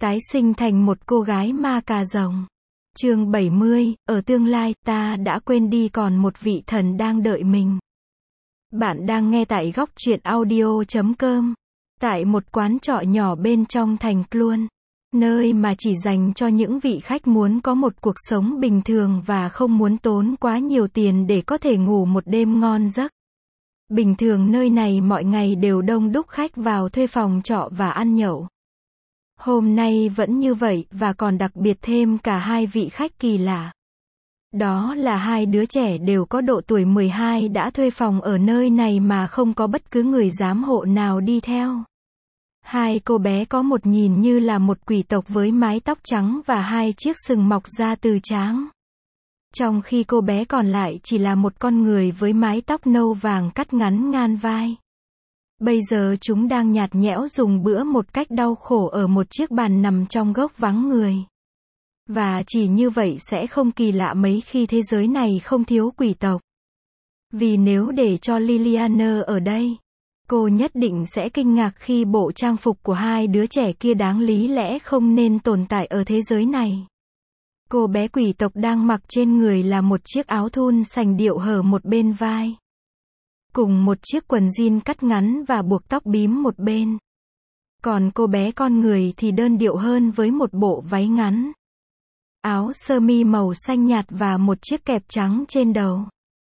Tái sinh thành một cô gái ma cà rồng. Chương 70, ở tương lai, ta đã quên đi còn một vị thần đang đợi mình. Bạn đang nghe tại góc truyện audio.com. Tại một quán trọ nhỏ bên trong thành Clun, nơi mà chỉ dành cho những vị khách muốn có một cuộc sống bình thường và không muốn tốn quá nhiều tiền để có thể ngủ một đêm ngon giấc. Bình thường nơi này mọi ngày đều đông đúc khách vào thuê phòng trọ và ăn nhậu. Hôm nay vẫn như vậy và còn đặc biệt thêm cả hai vị khách kỳ lạ. Đó là hai đứa trẻ đều có độ tuổi 12 đã thuê phòng ở nơi này mà không có bất cứ người giám hộ nào đi theo. Hai cô bé có một nhìn như là một quỷ tộc với mái tóc trắng và hai chiếc sừng mọc ra từ trán. Trong khi cô bé còn lại chỉ là một con người với mái tóc nâu vàng cắt ngắn ngang vai. Bây giờ chúng đang nhạt nhẽo dùng bữa một cách đau khổ ở một chiếc bàn nằm trong góc vắng người. Và chỉ như vậy sẽ không kỳ lạ mấy khi thế giới này không thiếu quỷ tộc. Vì nếu để cho Liliana ở đây, cô nhất định sẽ kinh ngạc khi bộ trang phục của hai đứa trẻ kia đáng lý lẽ không nên tồn tại ở thế giới này. Cô bé quỷ tộc đang mặc trên người là một chiếc áo thun sành điệu hở một bên vai, cùng một chiếc quần jean cắt ngắn và buộc tóc bím một bên. Còn cô bé con người thì đơn điệu hơn với một bộ váy ngắn, áo sơ mi màu xanh nhạt và một chiếc kẹp trắng trên đầu.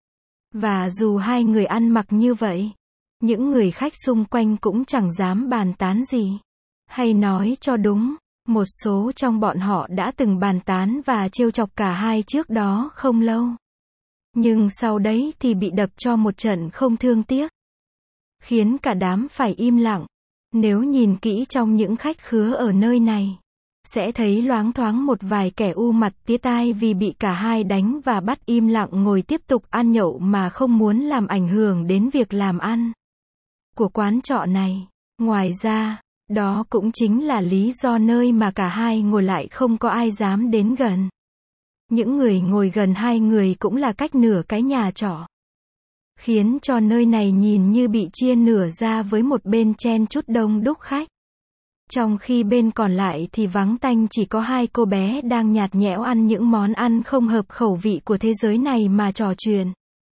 Và dù hai người ăn mặc như vậy, những người khách xung quanh cũng chẳng dám bàn tán gì. Hay nói cho đúng, một số trong bọn họ đã từng bàn tán và trêu chọc cả hai trước đó không lâu. Nhưng sau đấy thì bị đập cho một trận không thương tiếc, khiến cả đám phải im lặng. Nếu nhìn kỹ trong những khách khứa ở nơi này, sẽ thấy loáng thoáng một vài kẻ u mặt tía tai vì bị cả hai đánh và bắt im lặng ngồi tiếp tục ăn nhậu mà không muốn làm ảnh hưởng đến việc làm ăn của quán trọ này. Ngoài ra, đó cũng chính là lý do nơi mà cả hai ngồi lại không có ai dám đến gần. Những người ngồi gần hai người cũng là cách nửa cái nhà trọ, khiến cho nơi này nhìn như bị chia nửa ra với một bên chen chúc đông đúc khách. Trong khi bên còn lại thì vắng tanh chỉ có hai cô bé đang nhạt nhẽo ăn những món ăn không hợp khẩu vị của thế giới này mà trò chuyện.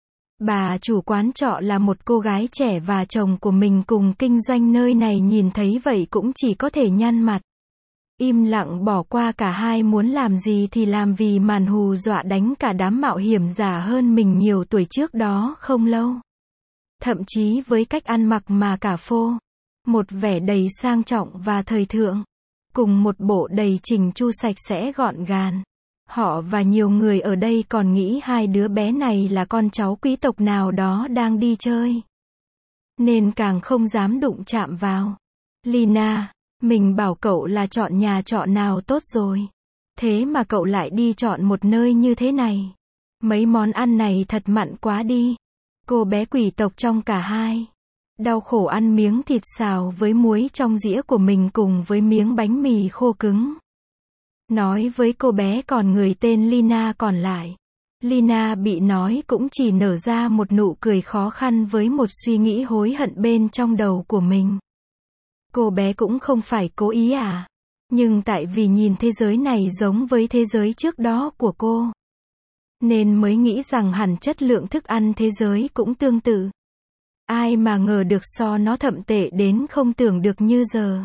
Bà chủ quán trọ là một cô gái trẻ và chồng của mình cùng kinh doanh nơi này nhìn thấy vậy cũng chỉ có thể nhăn mặt, im lặng bỏ qua cả hai muốn làm gì thì làm vì màn hù dọa đánh cả đám mạo hiểm giả hơn mình nhiều tuổi trước đó không lâu. Thậm chí với cách ăn mặc mà cả phô, một vẻ đầy sang trọng và thời thượng, cùng một bộ đầy chỉnh chu sạch sẽ gọn gàng. Họ và nhiều người ở đây còn nghĩ hai đứa bé này là con cháu quý tộc nào đó đang đi chơi, nên càng không dám đụng chạm vào. Lina, mình bảo cậu là chọn nhà trọ nào tốt rồi, thế mà cậu lại đi chọn một nơi như thế này. Mấy món ăn này thật mặn quá đi. Cô bé quỷ tộc trong cả hai đau khổ ăn miếng thịt xào với muối trong dĩa của mình cùng với miếng bánh mì khô cứng. Nói với cô bé còn người tên Lina còn lại. Lina bị nói cũng chỉ nở ra một nụ cười khó khăn với một suy nghĩ hối hận bên trong đầu của mình. Cô bé cũng không phải cố ý à? Nhưng tại vì nhìn thế giới này giống với thế giới trước đó của cô, nên mới nghĩ rằng hẳn chất lượng thức ăn thế giới cũng tương tự. Ai mà ngờ được nó thậm tệ đến không tưởng được như giờ.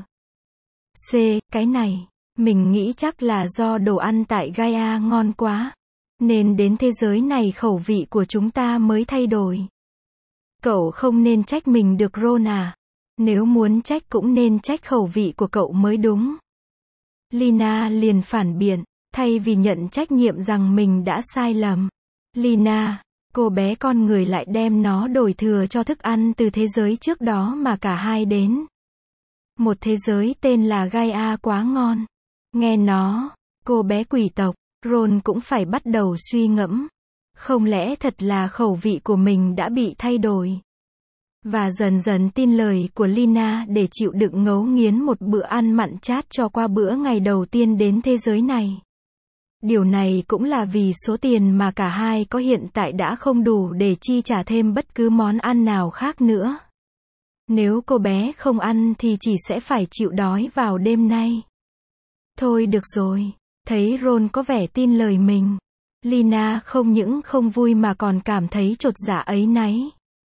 Cái này, mình nghĩ chắc là do đồ ăn tại Gaia ngon quá, nên đến thế giới này khẩu vị của chúng ta mới thay đổi. Cậu không nên trách mình được Ron à? Nếu muốn trách cũng nên trách khẩu vị của cậu mới đúng. Lina liền phản biện, thay vì nhận trách nhiệm rằng mình đã sai lầm. Lina, cô bé con người lại đem nó đổi thừa cho thức ăn từ thế giới trước đó mà cả hai đến. Một thế giới tên là Gaia quá ngon. Nghe nó, cô bé quỷ tộc, Ron cũng phải bắt đầu suy ngẫm. Không lẽ thật là khẩu vị của mình đã bị thay đổi? Và dần dần tin lời của Lina để chịu đựng ngấu nghiến một bữa ăn mặn chát cho qua bữa ngày đầu tiên đến thế giới này. Điều này cũng là vì số tiền mà cả hai có hiện tại đã không đủ để chi trả thêm bất cứ món ăn nào khác nữa. Nếu cô bé không ăn thì chỉ sẽ phải chịu đói vào đêm nay. Thôi được rồi. Thấy Ron có vẻ tin lời mình, Lina không những không vui mà còn cảm thấy chột dạ áy náy.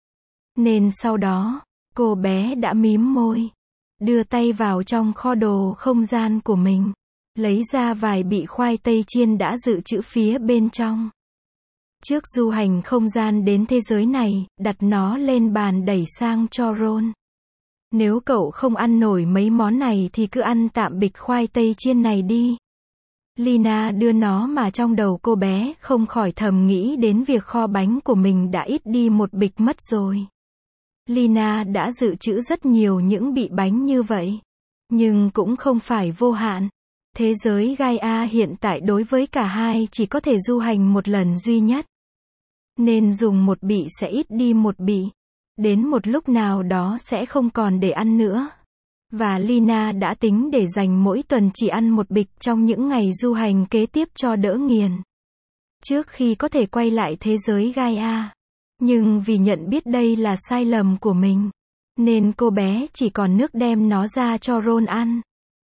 Nên sau đó, cô bé đã mím môi, đưa tay vào trong kho đồ không gian của mình, lấy ra vài bị khoai tây chiên đã dự trữ phía bên trong. Trước du hành không gian đến thế giới này, đặt nó lên bàn đẩy sang cho Ron. Nếu cậu không ăn nổi mấy món này thì cứ ăn tạm bịch khoai tây chiên này đi. Lina đưa nó mà trong đầu cô bé không khỏi thầm nghĩ đến việc kho bánh của mình đã ít đi một bịch mất rồi. Lina đã dự trữ rất nhiều những bị bánh như vậy. Nhưng cũng không phải vô hạn. Thế giới Gaia hiện tại đối với cả hai chỉ có thể du hành một lần duy nhất. Nên dùng một bị sẽ ít đi một bị. Đến một lúc nào đó sẽ không còn để ăn nữa. Và Lina đã tính để dành mỗi tuần chỉ ăn một bịch trong những ngày du hành kế tiếp cho đỡ nghiền. Trước khi có thể quay lại thế giới Gaia. Nhưng vì nhận biết đây là sai lầm của mình, nên cô bé chỉ còn nước đem nó ra cho Ron ăn.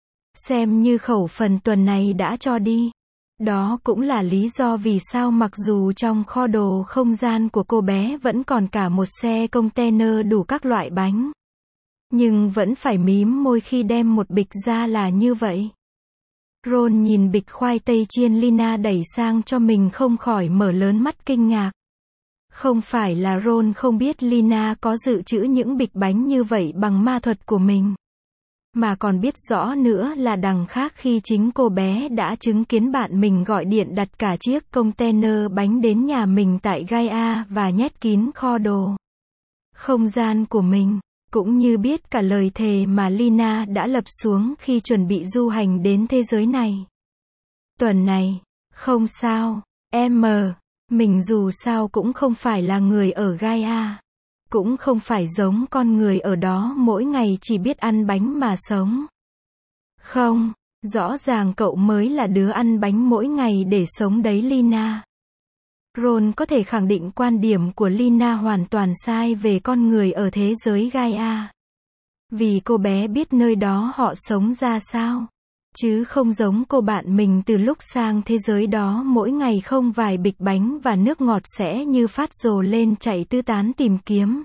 Xem như khẩu phần tuần này đã cho đi. Đó cũng là lý do vì sao mặc dù trong kho đồ không gian của cô bé vẫn còn cả một xe container đủ các loại bánh. Nhưng vẫn phải mím môi khi đem một bịch ra là như vậy. Ron nhìn bịch khoai tây chiên Lina đẩy sang cho mình không khỏi mở lớn mắt kinh ngạc. Không phải là Ron không biết Lina có dự trữ những bịch bánh như vậy bằng ma thuật của mình. Mà còn biết rõ nữa là đằng khác khi chính cô bé đã chứng kiến bạn mình gọi điện đặt cả chiếc container bánh đến nhà mình tại Gaia và nhét kín kho đồ không gian của mình. Cũng như biết cả lời thề mà Lina đã lập xuống khi chuẩn bị du hành đến thế giới này. Tuần này, không sao, mình dù sao cũng không phải là người ở Gaia. Cũng không phải giống con người ở đó mỗi ngày chỉ biết ăn bánh mà sống. Không, rõ ràng cậu mới là đứa ăn bánh mỗi ngày để sống đấy Lina. Ron có thể khẳng định quan điểm của Lina hoàn toàn sai về con người ở thế giới Gaia. Vì cô bé biết nơi đó họ sống ra sao. Chứ không giống cô bạn mình từ lúc sang thế giới đó mỗi ngày không vài bịch bánh và nước ngọt sẽ như phát rồ lên chạy tứ tán tìm kiếm.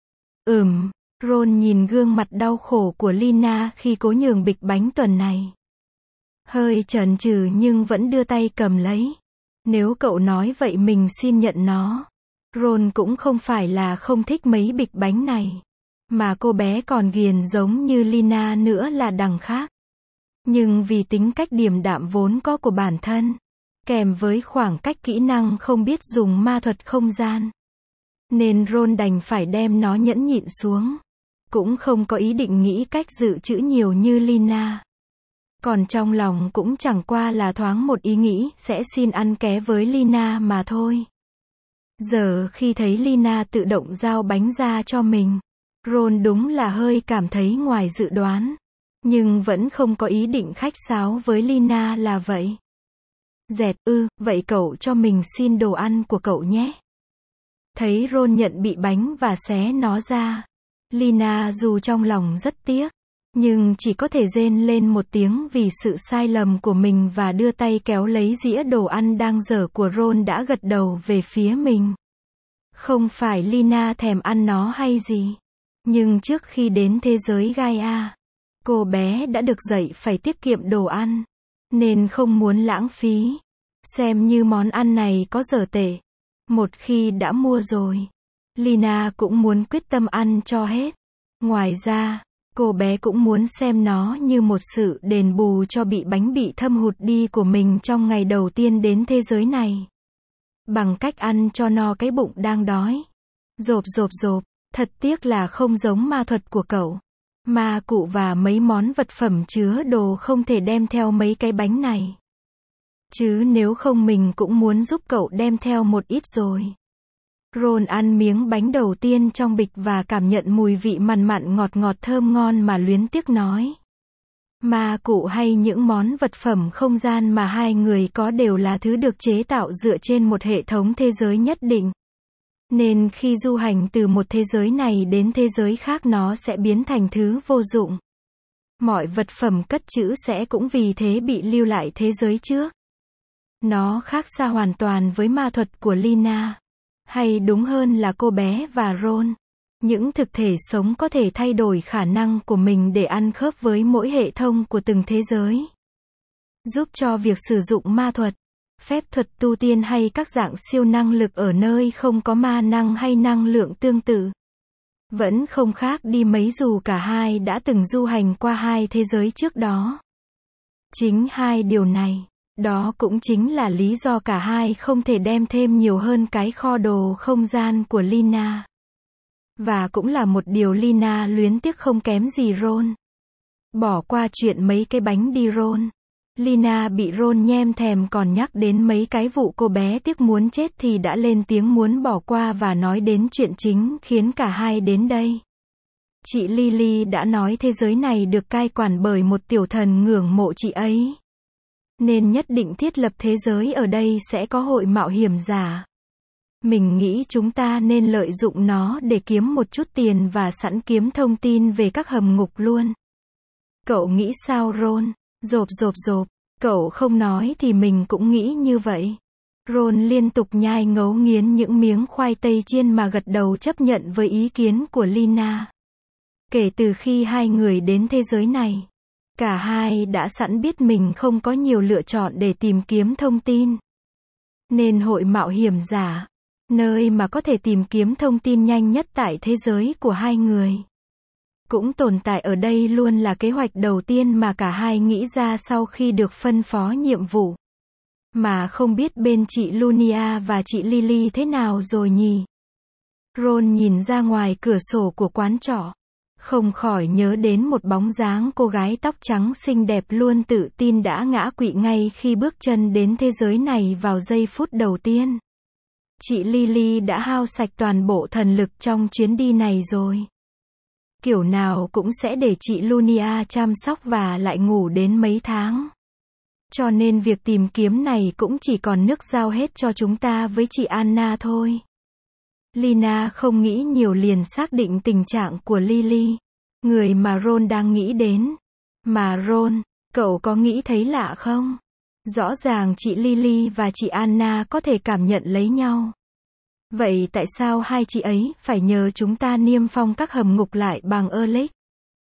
Ron nhìn gương mặt đau khổ của Lina khi cố nhường bịch bánh tuần này. Hơi chần chừ nhưng vẫn đưa tay cầm lấy. Nếu cậu nói vậy mình xin nhận nó. Ron cũng không phải là không thích mấy bịch bánh này. Mà cô bé còn ghiền giống như Lina nữa là đằng khác. Nhưng vì tính cách điềm đạm vốn có của bản thân, kèm với khoảng cách kỹ năng không biết dùng ma thuật không gian, nên Ron đành phải đem nó nhẫn nhịn xuống. Cũng không có ý định nghĩ cách dự trữ nhiều như Lina. Còn trong lòng cũng chẳng qua là thoáng một ý nghĩ sẽ xin ăn ké với Lina mà thôi. Giờ khi thấy Lina tự động giao bánh ra cho mình, Ron đúng là hơi cảm thấy ngoài dự đoán. Nhưng vẫn không có ý định khách sáo với Lina là vậy. Vậy cậu cho mình xin đồ ăn của cậu nhé. Thấy Ron nhận bị bánh và xé nó ra. Lina dù trong lòng rất tiếc, nhưng chỉ có thể rên lên một tiếng vì sự sai lầm của mình và đưa tay kéo lấy dĩa đồ ăn đang dở của Ron đã gật đầu về phía mình. Không phải Lina thèm ăn nó hay gì. Nhưng trước khi đến thế giới Gaia, cô bé đã được dạy phải tiết kiệm đồ ăn, nên không muốn lãng phí. Xem như món ăn này có dở tệ. Một khi đã mua rồi, Lina cũng muốn quyết tâm ăn cho hết. Ngoài ra, cô bé cũng muốn xem nó như một sự đền bù cho bị bánh bị thâm hụt đi của mình trong ngày đầu tiên đến thế giới này. Bằng cách ăn cho no cái bụng đang đói. Rộp, thật tiếc là không giống ma thuật của cậu. Ma cụ và mấy món vật phẩm chứa đồ không thể đem theo mấy cái bánh này. Chứ nếu không mình cũng muốn giúp cậu đem theo một ít rồi. Ron ăn miếng bánh đầu tiên trong bịch và cảm nhận mùi vị mặn mặn ngọt ngọt thơm ngon mà luyến tiếc nói. Ma cụ hay những món vật phẩm không gian mà hai người có đều là thứ được chế tạo dựa trên một hệ thống thế giới nhất định. Nên khi du hành từ một thế giới này đến thế giới khác nó sẽ biến thành thứ vô dụng. Mọi vật phẩm cất trữ sẽ cũng vì thế bị lưu lại thế giới trước. Nó khác xa hoàn toàn với ma thuật của Lina. Hay đúng hơn là cô bé và Ron. Những thực thể sống có thể thay đổi khả năng của mình để ăn khớp với mỗi hệ thống của từng thế giới. Giúp cho việc sử dụng ma thuật, phép thuật tu tiên hay các dạng siêu năng lực ở nơi không có ma năng hay năng lượng tương tự. Vẫn không khác đi mấy dù cả hai đã từng du hành qua hai thế giới trước đó. Chính hai điều này, đó cũng chính là lý do cả hai không thể đem thêm nhiều hơn cái kho đồ không gian của Lina. Và cũng là một điều Lina luyến tiếc không kém gì Ron. Bỏ qua chuyện mấy cái bánh đi Ron. Lina bị Ron nhem thèm còn nhắc đến mấy cái vụ cô bé tiếc muốn chết thì đã lên tiếng muốn bỏ qua và nói đến chuyện chính khiến cả hai đến đây. Chị Lily đã nói thế giới này được cai quản bởi một tiểu thần ngưỡng mộ chị ấy. Nên nhất định thiết lập thế giới ở đây sẽ có hội mạo hiểm giả. Mình nghĩ chúng ta nên lợi dụng nó để kiếm một chút tiền và sẵn kiếm thông tin về các hầm ngục luôn. Cậu nghĩ sao Ron? Rộp. Cậu không nói thì mình cũng nghĩ như vậy. Ron liên tục nhai ngấu nghiến những miếng khoai tây chiên mà gật đầu chấp nhận với ý kiến của Lina. Kể từ khi hai người đến thế giới này, cả hai đã sẵn biết mình không có nhiều lựa chọn để tìm kiếm thông tin. Nên hội mạo hiểm giả, nơi mà có thể tìm kiếm thông tin nhanh nhất tại thế giới của hai người, cũng tồn tại ở đây luôn là kế hoạch đầu tiên mà cả hai nghĩ ra sau khi được phân phó nhiệm vụ. Mà không biết bên chị Lunia và chị Lily thế nào rồi nhỉ? Ron nhìn ra ngoài cửa sổ của quán trọ, không khỏi nhớ đến một bóng dáng cô gái tóc trắng xinh đẹp luôn tự tin đã ngã quỵ ngay khi bước chân đến thế giới này vào giây phút đầu tiên. Chị Lily đã hao sạch toàn bộ thần lực trong chuyến đi này rồi. Kiểu nào cũng sẽ để chị Lunia chăm sóc và lại ngủ đến mấy tháng. Cho nên việc tìm kiếm này cũng chỉ còn nước giao hết cho chúng ta với chị Anna thôi. Lina không nghĩ nhiều liền xác định tình trạng của Lily, người mà Ron đang nghĩ đến. Mà Ron, cậu có nghĩ thấy lạ không? Rõ ràng chị Lily và chị Anna có thể cảm nhận lấy nhau. Vậy tại sao hai chị ấy phải nhờ chúng ta niêm phong các hầm ngục lại bằng Alex,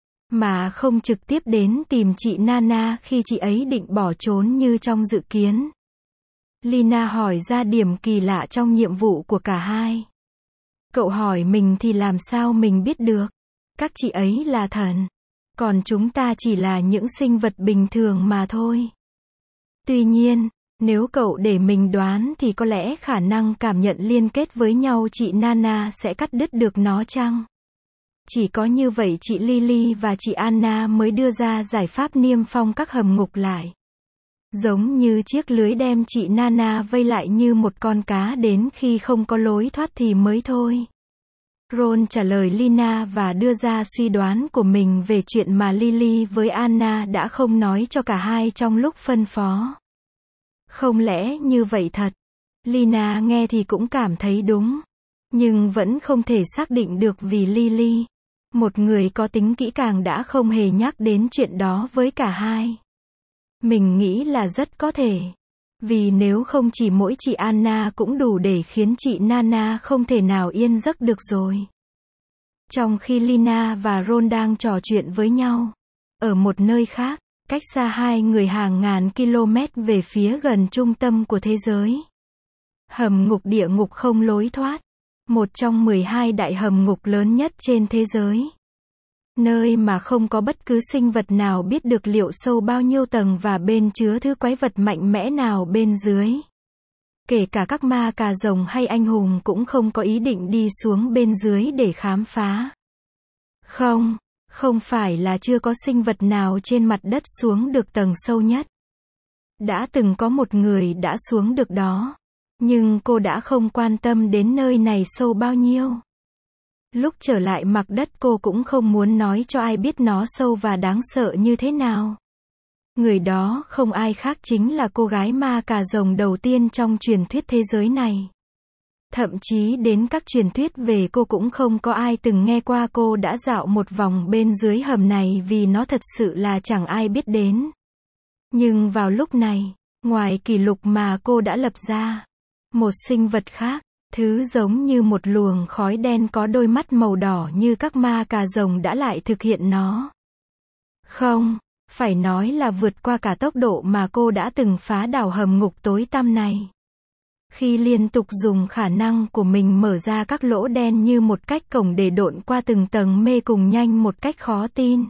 mà không trực tiếp đến tìm chị Nana khi chị ấy định bỏ trốn như trong dự kiến? Lina hỏi ra điểm kỳ lạ trong nhiệm vụ của cả hai. Cậu hỏi mình thì làm sao mình biết được? Các chị ấy là thần, còn chúng ta chỉ là những sinh vật bình thường mà thôi. Tuy nhiên, nếu cậu để mình đoán thì có lẽ khả năng cảm nhận liên kết với nhau chị Nana sẽ cắt đứt được nó chăng? Chỉ có như vậy chị Lily và chị Anna mới đưa ra giải pháp niêm phong các hầm ngục lại. Giống như chiếc lưới đem chị Nana vây lại như một con cá đến khi không có lối thoát thì mới thôi. Ron trả lời Lina và đưa ra suy đoán của mình về chuyện mà Lily với Anna đã không nói cho cả hai trong lúc phân phó. Không lẽ như vậy thật? Lina nghe thì cũng cảm thấy đúng, nhưng vẫn không thể xác định được vì Lily, một người có tính kỹ càng, đã không hề nhắc đến chuyện đó với cả hai. Mình nghĩ là rất có thể. Vì nếu không chỉ mỗi chị Anna cũng đủ để khiến chị Nana không thể nào yên giấc được rồi. Trong khi Lina và Ron đang trò chuyện với nhau, ở một nơi khác, cách xa hai người hàng ngàn km về phía gần trung tâm của thế giới. Hầm ngục địa ngục không lối thoát. Một trong 12 đại hầm ngục lớn nhất trên thế giới. Nơi mà không có bất cứ sinh vật nào biết được liệu sâu bao nhiêu tầng và bên chứa thứ quái vật mạnh mẽ nào bên dưới. Kể cả các ma cà rồng hay anh hùng cũng không có ý định đi xuống bên dưới để khám phá. Không phải là chưa có sinh vật nào trên mặt đất xuống được tầng sâu nhất. Đã từng có một người đã xuống được đó. Nhưng cô đã không quan tâm đến nơi này sâu bao nhiêu. Lúc trở lại mặt đất cô cũng không muốn nói cho ai biết nó sâu và đáng sợ như thế nào. Người đó không ai khác chính là cô gái ma cà rồng đầu tiên trong truyền thuyết thế giới này. Thậm chí đến các truyền thuyết về cô cũng không có ai từng nghe qua cô đã dạo một vòng bên dưới hầm này vì nó thật sự là chẳng ai biết đến. Nhưng vào lúc này, ngoài kỷ lục mà cô đã lập ra, một sinh vật khác, thứ giống như một luồng khói đen có đôi mắt màu đỏ như các ma cà rồng đã lại thực hiện nó. Không, phải nói là vượt qua cả tốc độ mà cô đã từng phá đảo hầm ngục tối tăm này. Khi liên tục dùng khả năng của mình mở ra các lỗ đen như một cách cổng để độn qua từng tầng mê cùng nhanh một cách khó tin.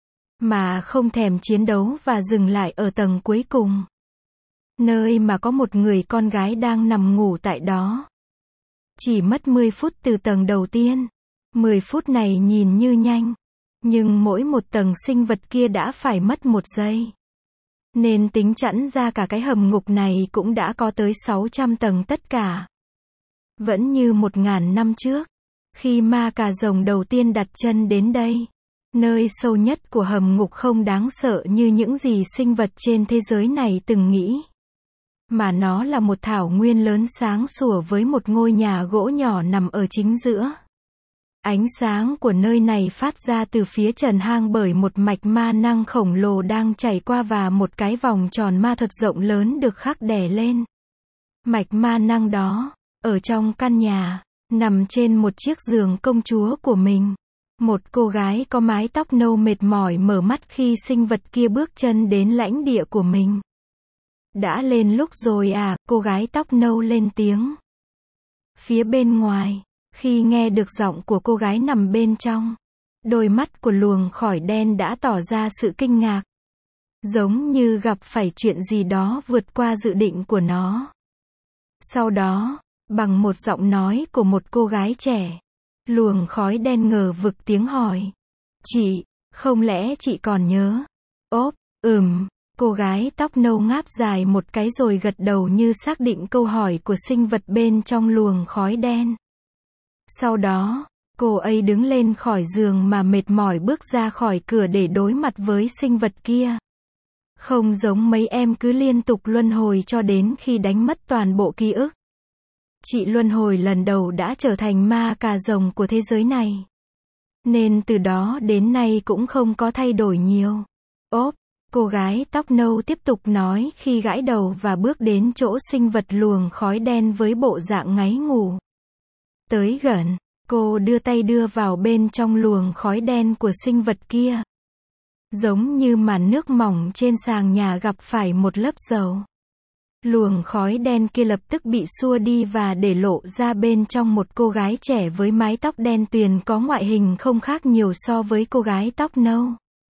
Mà không thèm chiến đấu và dừng lại ở tầng cuối cùng. Nơi mà có một người con gái đang nằm ngủ tại đó. Chỉ mất 10 phút từ tầng đầu tiên. 10 phút này nhìn như nhanh. Nhưng mỗi một tầng sinh vật kia đã phải mất 1 giây. Nên tính chẵn ra cả cái hầm ngục này cũng đã có tới 600 tầng tất cả. Vẫn như 1000 năm trước. Khi ma cà rồng đầu tiên đặt chân đến đây. Nơi sâu nhất của hầm ngục không đáng sợ như những gì sinh vật trên thế giới này từng nghĩ. Mà nó là một thảo nguyên lớn sáng sủa với một ngôi nhà gỗ nhỏ nằm ở chính giữa. Ánh sáng của nơi này phát ra từ phía trần hang bởi một mạch ma năng khổng lồ đang chảy qua và một cái vòng tròn ma thuật rộng lớn được khắc đè lên. Mạch ma năng đó, ở trong căn nhà, nằm trên một chiếc giường công chúa của mình. Một cô gái có mái tóc nâu mệt mỏi mở mắt khi sinh vật kia bước chân đến lãnh địa của mình. Đã lên lúc rồi à, cô gái tóc nâu lên tiếng. Phía bên ngoài, khi nghe được giọng của cô gái nằm bên trong, đôi mắt của luồng khói đen đã tỏ ra sự kinh ngạc. Giống như gặp phải chuyện gì đó vượt qua dự định của nó. Sau đó, bằng một giọng nói của một cô gái trẻ, luồng khói đen ngờ vực tiếng hỏi. Chị, không lẽ chị còn nhớ? Ốp, cô gái tóc nâu ngáp dài một cái rồi gật đầu như xác định câu hỏi của sinh vật bên trong luồng khói đen. Sau đó, cô ấy đứng lên khỏi giường mà mệt mỏi bước ra khỏi cửa để đối mặt với sinh vật kia. Không giống mấy em cứ liên tục luân hồi cho đến khi đánh mất toàn bộ ký ức. Chị luân hồi lần đầu đã trở thành ma cà rồng của thế giới này. Nên từ đó đến nay cũng không có thay đổi nhiều. Ốp, cô gái tóc nâu tiếp tục nói khi gãi đầu và bước đến chỗ sinh vật luồng khói đen với bộ dạng ngáy ngủ. Tới gần, cô đưa tay đưa vào bên trong luồng khói đen của sinh vật kia. Giống như màn nước mỏng trên sàn nhà gặp phải một lớp dầu. Luồng khói đen kia lập tức bị xua đi và để lộ ra bên trong một cô gái trẻ với mái tóc đen tuyền có ngoại hình không khác nhiều so với cô gái tóc nâu.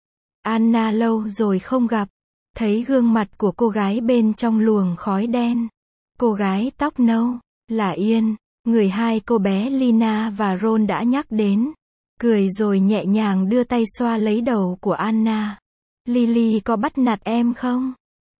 Anna lâu rồi không gặp. Thấy gương mặt của cô gái bên trong luồng khói đen. Cô gái tóc nâu, là Yên, người hai cô bé Lina và Ron đã nhắc đến. Cười rồi nhẹ nhàng đưa tay xoa lấy đầu của Anna. Lily có bắt nạt em không?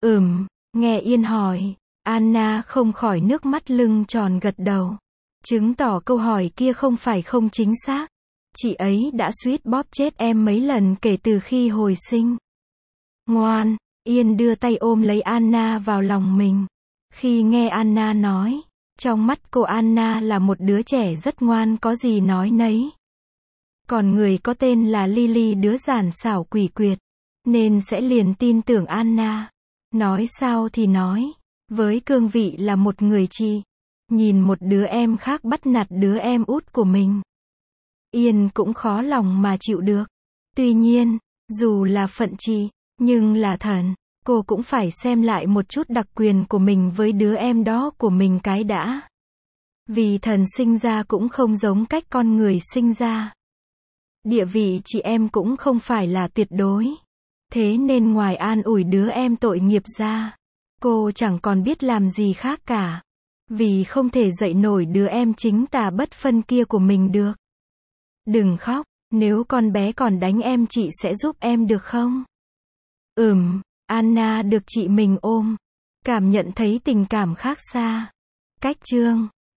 Nghe Yên hỏi, Anna không khỏi nước mắt lưng tròn gật đầu. Chứng tỏ câu hỏi kia không phải không chính xác. Chị ấy đã suýt bóp chết em mấy lần kể từ khi hồi sinh. Ngoan, Yên đưa tay ôm lấy Anna vào lòng mình. Khi nghe Anna nói, trong mắt cô Anna là một đứa trẻ rất ngoan có gì nói nấy. Còn người có tên là Lily đứa giản xảo quỷ quyệt, nên sẽ liền tin tưởng Anna. Nói sao thì nói, với cương vị là một người chị, nhìn một đứa em khác bắt nạt đứa em út của mình. Yên cũng khó lòng mà chịu được. Tuy nhiên, dù là phận chị, nhưng là thần, cô cũng phải xem lại một chút đặc quyền của mình với đứa em đó của mình cái đã. Vì thần sinh ra cũng không giống cách con người sinh ra. Địa vị chị em cũng không phải là tuyệt đối. Thế nên ngoài an ủi đứa em tội nghiệp ra, cô chẳng còn biết làm gì khác cả. Vì không thể dạy nổi đứa em chính tà bất phân kia của mình được. Đừng khóc, nếu con bé còn đánh em chị sẽ giúp em được không? Anna được chị mình ôm, cảm nhận thấy tình cảm khác xa. Cách chương